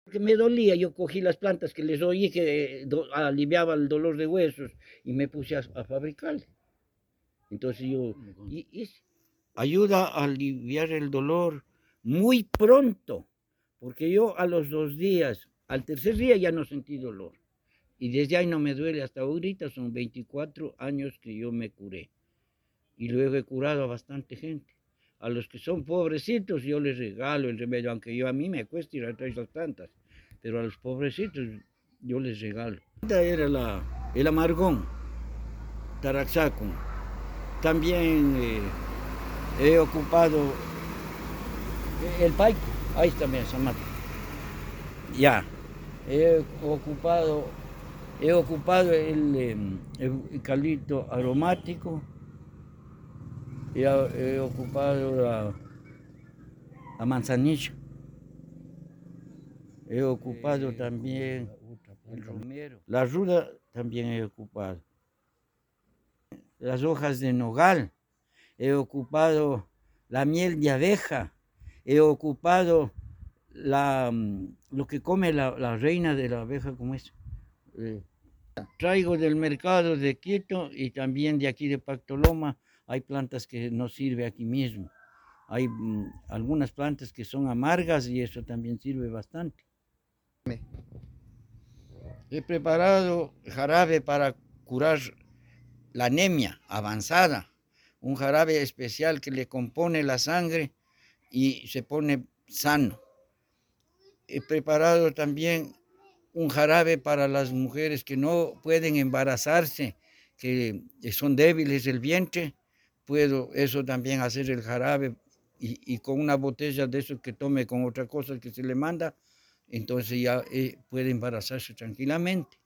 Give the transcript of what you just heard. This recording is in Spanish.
Que me dolía, yo cogí las plantas que les oí que aliviaba el dolor de huesos y me puse a fabricar. Entonces yo hice. Ayuda a aliviar el dolor muy pronto, porque yo a los 2 días, al tercer día ya no sentí dolor. Y desde ahí no me duele hasta ahorita, son 24 años que yo me curé. Y luego he curado a bastante gente. A los que son pobrecitos yo les regalo el remedio, aunque yo a mí me cuesta ir a traer esas plantas, pero a los pobrecitos yo les regalo. Esta era el amargón, taraxacum. También he ocupado el paico, ahí está, mira, Samata. Ya, he ocupado, he ocupado el eucalipto aromático, he ocupado la manzanilla, he ocupado también el romero, la ruda también he ocupado, las hojas de nogal, he ocupado la miel de abeja, he ocupado lo que come la reina de la abeja, ¿cómo es? Traigo del mercado de Quito y también de aquí de Pactoloma. Hay plantas que no sirven aquí mismo. Hay algunas plantas que son amargas y eso también sirve bastante. He preparado jarabe para curar la anemia avanzada, un jarabe especial que le compone la sangre y se pone sano. He preparado también un jarabe para las mujeres que no pueden embarazarse, que son débiles del vientre. Puedo eso también hacer el jarabe y con una botella de eso que tome con otra cosa que se le manda, entonces ya puede embarazarse tranquilamente.